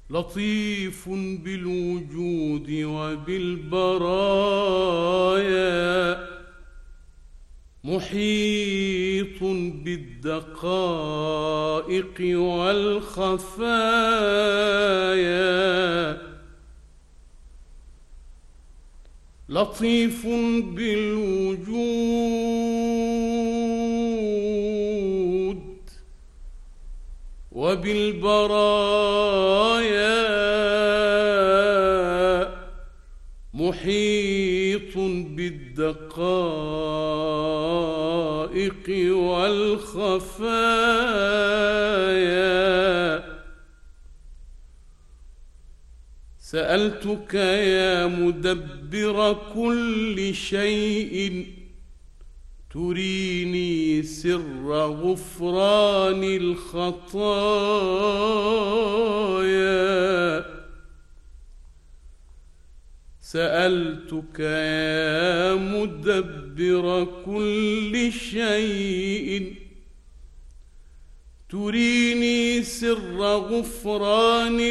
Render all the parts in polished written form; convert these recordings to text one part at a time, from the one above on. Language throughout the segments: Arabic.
لطيف بالوجود وبالبرايا، محيط بالدقائق والخفايا، لطيف بالوجود وبالبرايا، محيط بالدقائق والخفايا. سألتك يا مدبر كل شيء تريني سر غفران الخطايا، سألتك يا مدبر كل شيء تريني سر غفران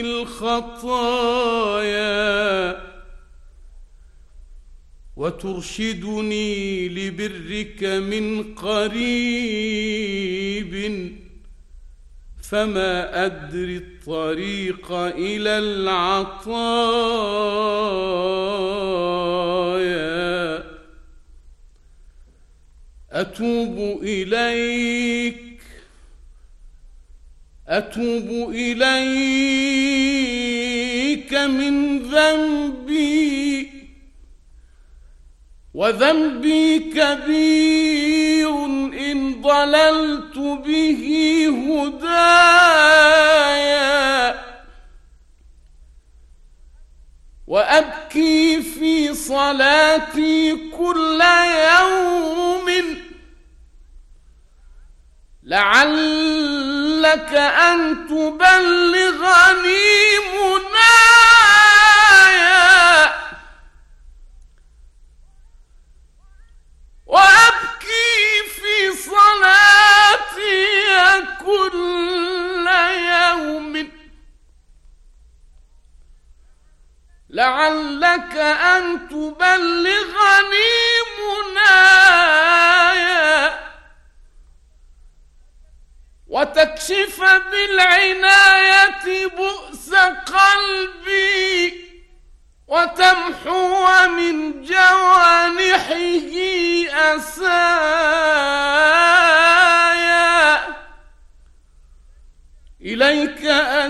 الخطايا، وترشدني لبرك من قريب، فما أدري الطريق إلى العطايا. أتوب إليك من ذنبي، وذنبي كبير إن ضللت به هدايا، وأبكي في صلاتي كل يوم لعلك أن تبلغني منايا، وأبكي في صلاتي كل يوم لعلك أن تبلغني منايا، وتكشف بالعناية بؤس قلبي، وتمحو من جوانحه أسايا. إليك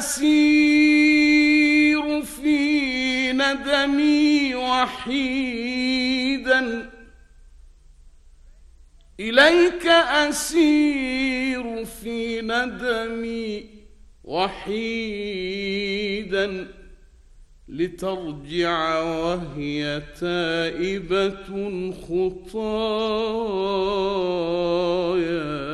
أسير في ندمي وحيدا، إليك أسير في ندمي وحيدا، لترجع وهي تائبة خطايا.